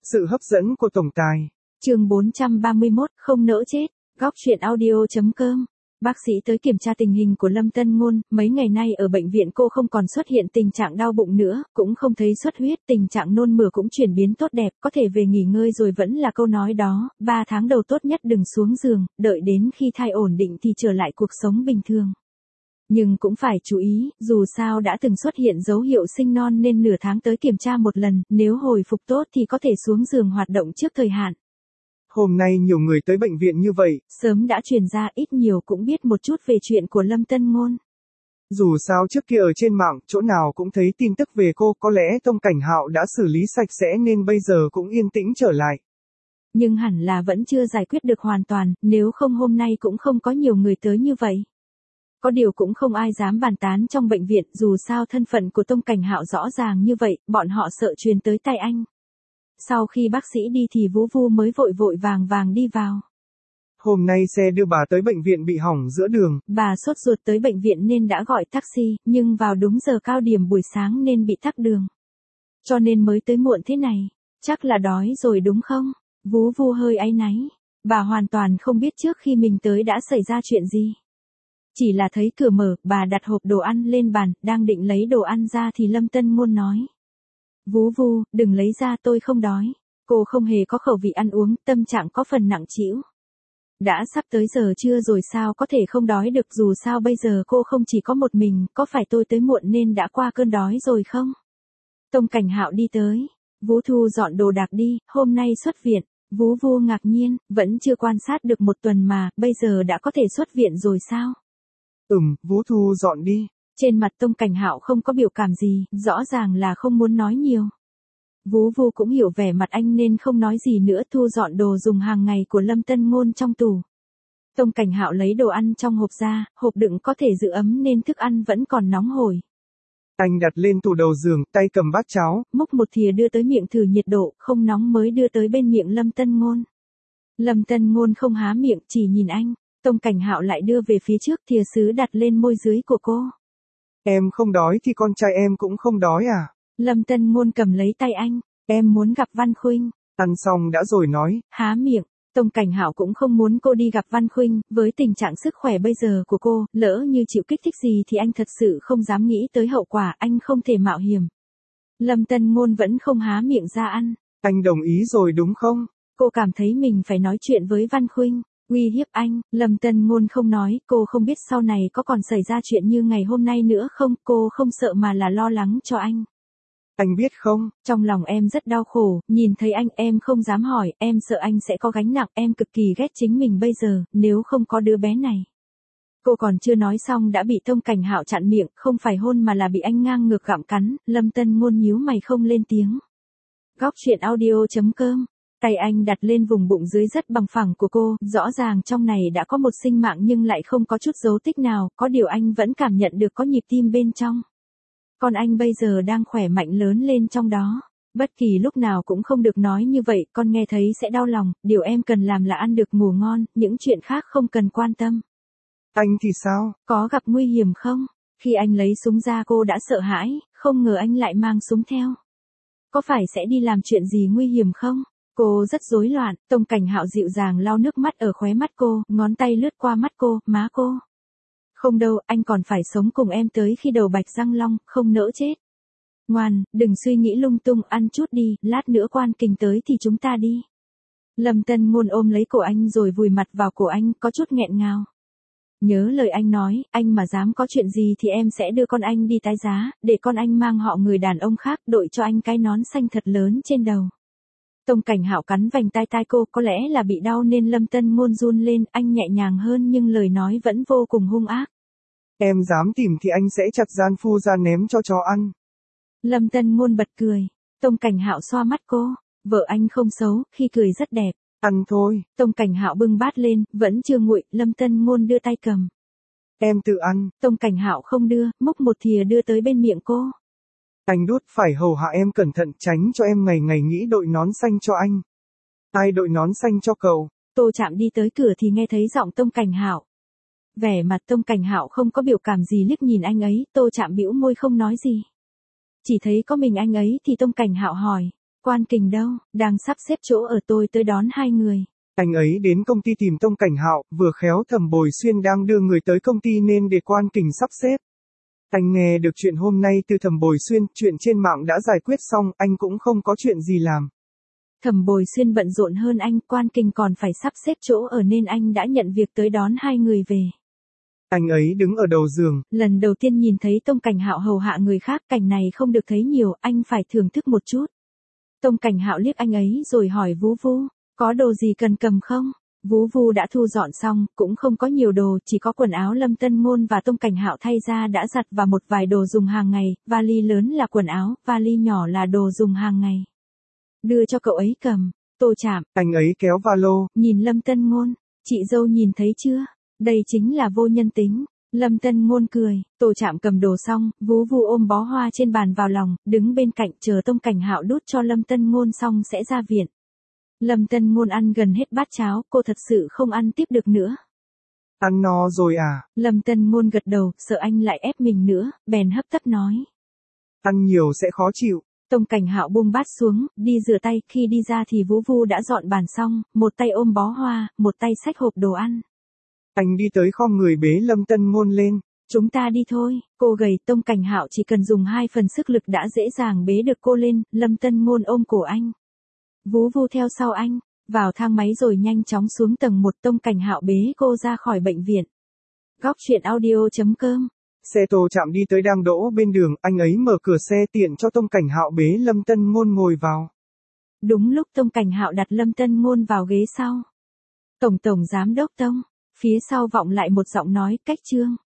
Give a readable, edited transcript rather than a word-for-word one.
Sự hấp dẫn của tổng tài. Chương 431, không nỡ chết. Góc truyện audio.com. Bác sĩ tới kiểm tra tình hình của Lâm Tân Ngôn, mấy ngày nay ở bệnh viện cô không còn xuất hiện tình trạng đau bụng nữa, cũng không thấy xuất huyết, tình trạng nôn mửa cũng chuyển biến tốt đẹp, có thể về nghỉ ngơi rồi vẫn là câu nói đó, 3 tháng đầu tốt nhất đừng xuống giường, đợi đến khi thai ổn định thì trở lại cuộc sống bình thường. Nhưng cũng phải chú ý, dù sao đã từng xuất hiện dấu hiệu sinh non nên nửa tháng tới kiểm tra một lần, nếu hồi phục tốt thì có thể xuống giường hoạt động trước thời hạn. Hôm nay nhiều người tới bệnh viện như vậy. Sớm đã truyền ra ít nhiều cũng biết một chút về chuyện của Lâm Tân Ngôn. Dù sao trước kia ở trên mạng, chỗ nào cũng thấy tin tức về cô, có lẽ Tông Cảnh Hạo đã xử lý sạch sẽ nên bây giờ cũng yên tĩnh trở lại. Nhưng hẳn là vẫn chưa giải quyết được hoàn toàn, nếu không hôm nay cũng không có nhiều người tới như vậy. Có điều cũng không ai dám bàn tán trong bệnh viện, dù sao thân phận của Tông Cảnh Hạo rõ ràng như vậy, bọn họ sợ truyền tới tai anh. Sau khi bác sĩ đi thì Vũ Vu mới vội vội vàng đi vào. Hôm nay xe đưa bà tới bệnh viện bị hỏng giữa đường. Bà sốt ruột tới bệnh viện nên đã gọi taxi, nhưng vào đúng giờ cao điểm buổi sáng nên bị tắc đường. Cho nên mới tới muộn thế này. Chắc là đói rồi đúng không? Vũ Vu hơi áy náy. Bà hoàn toàn không biết trước khi mình tới đã xảy ra chuyện gì. Chỉ là thấy cửa mở, bà đặt hộp đồ ăn lên bàn, đang định lấy đồ ăn ra thì Lâm Tân Ngôn nói. Vũ Vu, đừng lấy ra, tôi không đói. Cô không hề có khẩu vị ăn uống, tâm trạng có phần nặng trĩu. Đã sắp tới giờ trưa rồi sao có thể không đói được, dù sao bây giờ cô không chỉ có một mình, có phải tôi tới muộn nên đã qua cơn đói rồi không? Tông Cảnh Hạo đi tới. Vũ Thu dọn đồ đạc đi, hôm nay xuất viện. Vũ Vu ngạc nhiên, vẫn chưa quan sát được một tuần mà, bây giờ đã có thể xuất viện rồi sao? Vũ Thu dọn đi. Trên mặt Tông Cảnh Hạo không có biểu cảm gì, rõ ràng là không muốn nói nhiều. Vũ Vu cũng hiểu vẻ mặt anh nên không nói gì nữa, thu dọn đồ dùng hàng ngày của Lâm Tân Ngôn trong tủ. Tông Cảnh Hạo lấy đồ ăn trong hộp ra, hộp đựng có thể giữ ấm nên thức ăn vẫn còn nóng hổi. Anh đặt lên tủ đầu giường, tay cầm bát cháo, múc một thìa đưa tới miệng thử nhiệt độ, không nóng mới đưa tới bên miệng Lâm Tân Ngôn. Lâm Tân Ngôn không há miệng, chỉ nhìn anh. Tông Cảnh Hạo lại đưa về phía trước, thìa sứ đặt lên môi dưới của cô. Em không đói thì con trai em cũng không đói à? Lâm Tân Ngôn cầm lấy tay anh. Em muốn gặp Văn Khuynh. Ăn xong đã rồi nói. Há miệng. Tông Cảnh Hạo cũng không muốn cô đi gặp Văn Khuynh, với tình trạng sức khỏe bây giờ của cô, lỡ như chịu kích thích gì thì anh thật sự không dám nghĩ tới hậu quả, anh không thể mạo hiểm. Lâm Tân Ngôn vẫn không há miệng ra ăn. Anh đồng ý rồi đúng không? Cô cảm thấy mình phải nói chuyện với Văn Khuynh. Uy hiếp anh, Lâm Tân Ngôn không nói, cô không biết sau này có còn xảy ra chuyện như ngày hôm nay nữa không, cô không sợ mà là lo lắng cho anh. Anh biết không, trong lòng em rất đau khổ, nhìn thấy anh em không dám hỏi, em sợ anh sẽ có gánh nặng, em cực kỳ ghét chính mình bây giờ, nếu không có đứa bé này. Cô còn chưa nói xong đã bị Tông Cảnh Hạo chặn miệng, không phải hôn mà là bị anh ngang ngược gặm cắn, Lâm Tân Ngôn nhíu mày không lên tiếng. Góc truyện audio.com. Tay anh đặt lên vùng bụng dưới rất bằng phẳng của cô, rõ ràng trong này đã có một sinh mạng nhưng lại không có chút dấu tích nào, có điều anh vẫn cảm nhận được có nhịp tim bên trong. Con anh bây giờ đang khỏe mạnh lớn lên trong đó. Bất kỳ lúc nào cũng không được nói như vậy, con nghe thấy sẽ đau lòng, điều em cần làm là ăn được ngủ ngon, những chuyện khác không cần quan tâm. Anh thì sao? Có gặp nguy hiểm không? Khi anh lấy súng ra cô đã sợ hãi, không ngờ anh lại mang súng theo. Có phải sẽ đi làm chuyện gì nguy hiểm không? Cô rất rối loạn, Tông Cảnh Hạo dịu dàng lau nước mắt ở khóe mắt cô, ngón tay lướt qua mắt cô, má cô. Không đâu, anh còn phải sống cùng em tới khi đầu bạch răng long, không nỡ chết. Ngoan, đừng suy nghĩ lung tung, ăn chút đi, lát nữa Quan Kình tới thì chúng ta đi. Lâm Tân Ngôn ôm lấy cổ anh rồi vùi mặt vào cổ anh, có chút nghẹn ngào. Nhớ lời anh nói, anh mà dám có chuyện gì thì em sẽ đưa con anh đi tái giá, để con anh mang họ người đàn ông khác, đội cho anh cái nón xanh thật lớn trên đầu. Tông Cảnh Hạo cắn vành tai cô, có lẽ là bị đau nên Lâm Tân Ngôn run lên, anh nhẹ nhàng hơn nhưng lời nói vẫn vô cùng hung ác. Em dám tìm thì anh sẽ chặt gian phu ra ném cho chó ăn. Lâm Tân Ngôn bật cười. Tông Cảnh Hạo xoa mắt cô. Vợ anh không xấu, khi cười rất đẹp. Ăn thôi. Tông Cảnh Hạo bưng bát lên, vẫn chưa nguội, Lâm Tân Ngôn đưa tay cầm. Em tự ăn. Tông Cảnh Hạo không đưa, múc một thìa đưa tới bên miệng cô. Anh đút phải hầu hạ em cẩn thận, tránh cho em ngày ngày nghĩ đội nón xanh cho anh. Ai đội nón xanh cho cậu? Tô Trạm đi tới cửa thì nghe thấy giọng Tông Cảnh Hạo. Vẻ mặt Tông Cảnh Hạo không có biểu cảm gì, liếc nhìn anh ấy, Tô Trạm bĩu môi không nói gì. Chỉ thấy có mình anh ấy thì Tông Cảnh Hạo hỏi, Quan Kình đâu, đang sắp xếp chỗ ở tôi tới đón hai người. Anh ấy đến công ty tìm Tông Cảnh Hạo, vừa khéo Thẩm Bồi Xuyên đang đưa người tới công ty nên để Quan Kình sắp xếp. Anh nghe được chuyện hôm nay từ Thẩm Bồi Xuyên, chuyện trên mạng đã giải quyết xong, anh cũng không có chuyện gì làm. Thẩm Bồi Xuyên bận rộn hơn anh, Quan Kình còn phải sắp xếp chỗ ở nên anh đã nhận việc tới đón hai người về. Anh ấy đứng ở đầu giường. Lần đầu tiên nhìn thấy Tông Cảnh Hạo hầu hạ người khác, cảnh này không được thấy nhiều, anh phải thưởng thức một chút. Tông Cảnh Hạo liếc anh ấy rồi hỏi Vú Vu, có đồ gì cần cầm không? Vú Vu đã thu dọn xong, cũng không có nhiều đồ, chỉ có quần áo Lâm Tân Ngôn và Tông Cảnh Hạo thay ra đã giặt và một vài đồ dùng hàng ngày, vali lớn là quần áo, vali nhỏ là đồ dùng hàng ngày. Đưa cho cậu ấy cầm. Tô Trạm. Anh ấy kéo valo. Nhìn Lâm Tân Ngôn, chị dâu nhìn thấy chưa? Đây chính là vô nhân tính. Lâm Tân Ngôn cười, Tô Trạm cầm đồ xong, Vú Vu ôm bó hoa trên bàn vào lòng, đứng bên cạnh chờ Tông Cảnh Hạo đút cho Lâm Tân Ngôn xong sẽ ra viện. Lâm Tân Ngôn ăn gần hết bát cháo, cô thật sự không ăn tiếp được nữa. Ăn no rồi à? Lâm Tân Ngôn gật đầu, sợ anh lại ép mình nữa, bèn hấp tấp nói. Ăn nhiều sẽ khó chịu. Tông Cảnh Hạo buông bát xuống, đi rửa tay, khi đi ra thì Vú Vu đã dọn bàn xong, một tay ôm bó hoa, một tay xách hộp đồ ăn. Anh đi tới khom người bế Lâm Tân Ngôn lên. Chúng ta đi thôi, cô gầy. Tông Cảnh Hạo chỉ cần dùng 2 phần sức lực đã dễ dàng bế được cô lên, Lâm Tân Ngôn ôm cổ anh. Vú Vu theo sau anh, vào thang máy rồi nhanh chóng xuống tầng 1. Tông Cảnh Hạo bế cô ra khỏi bệnh viện. Góc truyện audio.com. Xe Tô Trạm đi tới đang đỗ bên đường, anh ấy mở cửa xe tiện cho Tông Cảnh Hạo bế Lâm Tân Ngôn ngồi vào. Đúng lúc Tông Cảnh Hạo đặt Lâm Tân Ngôn vào ghế sau. Tổng giám đốc Tông, phía sau vọng lại một giọng nói, Cách Trương.